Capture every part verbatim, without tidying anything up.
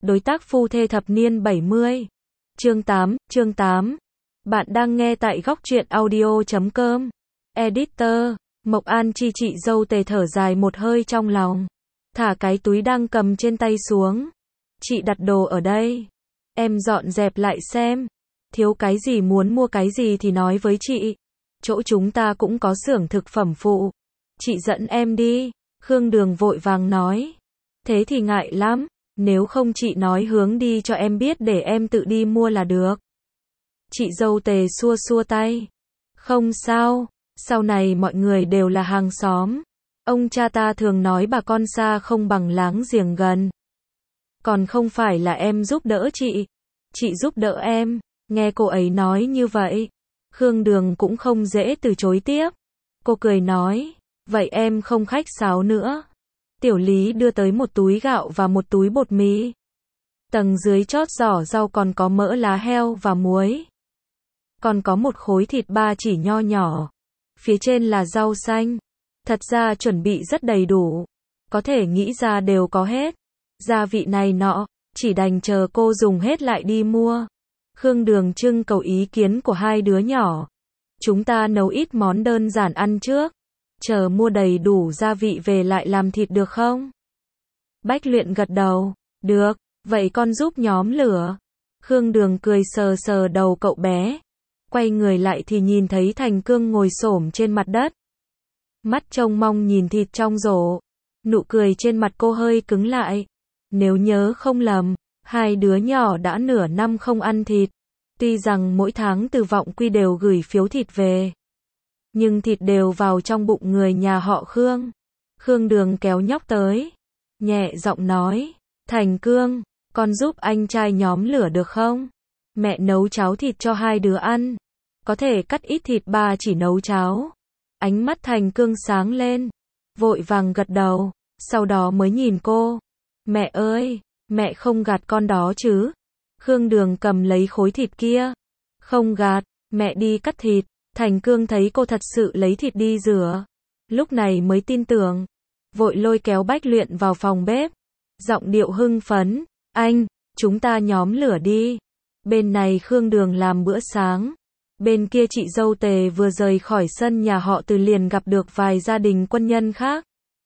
Đối tác phu thê thập niên bảy mươi. Chương tám, chương tám. Bạn đang nghe tại góc truyện audio chấm com. Editor, Mộc An Chi chị dâu Tề thở dài một hơi trong lòng. Thả cái túi đang cầm trên tay xuống. Chị đặt đồ ở đây. Em dọn dẹp lại xem. Thiếu cái gì muốn mua cái gì thì nói với chị. Chỗ chúng ta cũng có xưởng thực phẩm phụ. Chị dẫn em đi. Khương Đường vội vàng nói. Thế thì ngại lắm. Nếu không chị nói hướng đi cho em biết để em tự đi mua là được. Chị dâu Tề xua xua tay. Không sao, sau này mọi người đều là hàng xóm. Ông cha ta thường nói bà con xa không bằng láng giềng gần. Còn không phải là em giúp đỡ chị. Chị giúp đỡ em. Nghe cô ấy nói như vậy, Khương Đường cũng không dễ từ chối tiếp. Cô cười nói, vậy em không khách sáo nữa. Tiểu Lý đưa tới một túi gạo và một túi bột mì. Tầng dưới chót giỏ rau còn có mỡ lá heo và muối. Còn có một khối thịt ba chỉ nho nhỏ. Phía trên là rau xanh. Thật ra chuẩn bị rất đầy đủ. Có thể nghĩ ra đều có hết. Gia vị này nọ, chỉ đành chờ cô dùng hết lại đi mua. Khương Đường trưng cầu ý kiến của hai đứa nhỏ. Chúng ta nấu ít món đơn giản ăn trước. Chờ mua đầy đủ gia vị về lại làm thịt được không? Bách Luyện gật đầu. Được, vậy con giúp nhóm lửa. Khương Đường cười sờ sờ đầu cậu bé. Quay người lại thì nhìn thấy Thành Cương ngồi xổm trên mặt đất. Mắt trông mong nhìn thịt trong rổ. Nụ cười trên mặt cô hơi cứng lại. Nếu nhớ không lầm, hai đứa nhỏ đã nửa năm không ăn thịt. Tuy rằng mỗi tháng Từ Vọng Quy đều gửi phiếu thịt về. Nhưng thịt đều vào trong bụng người nhà họ Khương. Khương Đường kéo nhóc tới. Nhẹ giọng nói. Thành Cương, con giúp anh trai nhóm lửa được không? Mẹ nấu cháo thịt cho hai đứa ăn. Có thể cắt ít thịt ba chỉ nấu cháo. Ánh mắt Thành Cương sáng lên. Vội vàng gật đầu. Sau đó mới nhìn cô. Mẹ ơi, mẹ không gạt con đó chứ? Khương Đường cầm lấy khối thịt kia. Không gạt, mẹ đi cắt thịt. Thành Cương thấy cô thật sự lấy thịt đi rửa. Lúc này mới tin tưởng. Vội lôi kéo Bách Luyện vào phòng bếp. Giọng điệu hưng phấn. Anh, chúng ta nhóm lửa đi. Bên này Khương Đường làm bữa sáng. Bên kia chị dâu Tề vừa rời khỏi sân nhà họ Từ liền gặp được vài gia đình quân nhân khác.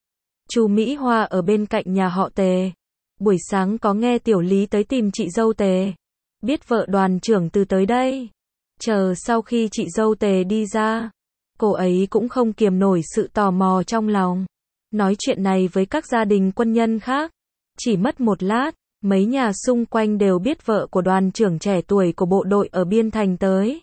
Chu Mỹ Hoa ở bên cạnh nhà họ Tề. Buổi sáng có nghe Tiểu Lý tới tìm chị dâu Tề. Biết vợ đoàn trưởng Từ tới đây. Chờ sau khi chị dâu Tề đi ra, cô ấy cũng không kiềm nổi sự tò mò trong lòng. Nói chuyện này với các gia đình quân nhân khác. Chỉ mất một lát, mấy nhà xung quanh đều biết vợ của đoàn trưởng trẻ tuổi của bộ đội ở Biên Thành tới.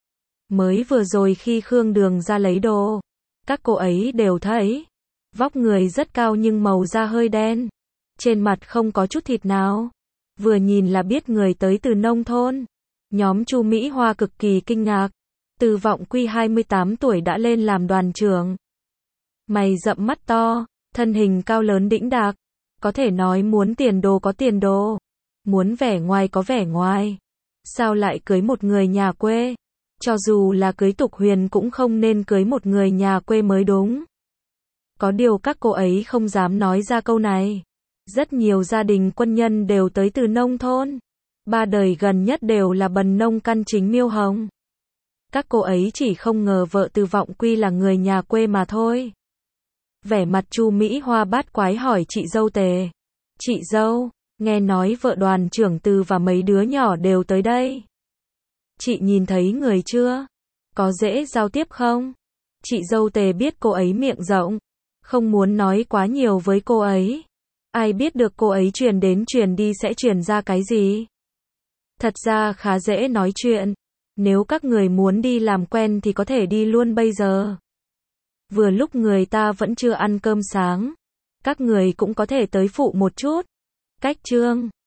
Mới vừa rồi khi Khương Đường ra lấy đồ, các cô ấy đều thấy. Vóc người rất cao nhưng màu da hơi đen. Trên mặt không có chút thịt nào. Vừa nhìn là biết người tới từ nông thôn. Nhóm Chu Mỹ Hoa cực kỳ kinh ngạc. Từ Vọng Quy hai mươi tám tuổi đã lên làm đoàn trưởng. Mày rậm mắt to, thân hình cao lớn đĩnh đạc. Có thể nói muốn tiền đồ có tiền đồ. Muốn vẻ ngoài có vẻ ngoài. Sao lại cưới một người nhà quê? Cho dù là cưới Tục Huyền cũng không nên cưới một người nhà quê mới đúng. Có điều các cô ấy không dám nói ra câu này. Rất nhiều gia đình quân nhân đều tới từ nông thôn. Ba đời gần nhất đều là bần nông căn chính miêu hồng. Các cô ấy chỉ không ngờ vợ Từ Vọng Quy là người nhà quê mà thôi. Vẻ mặt Chu Mỹ Hoa bát quái hỏi chị dâu Tề. Chị dâu, nghe nói vợ đoàn trưởng Từ và mấy đứa nhỏ đều tới đây. Chị nhìn thấy người chưa? Có dễ giao tiếp không? Chị dâu Tề biết cô ấy miệng rộng. Không muốn nói quá nhiều với cô ấy. Ai biết được cô ấy truyền đến truyền đi sẽ truyền ra cái gì? Thật ra khá dễ nói chuyện. Nếu các người muốn đi làm quen thì có thể đi luôn bây giờ. Vừa lúc người ta vẫn chưa ăn cơm sáng. Các người cũng có thể tới phụ một chút. Cách chương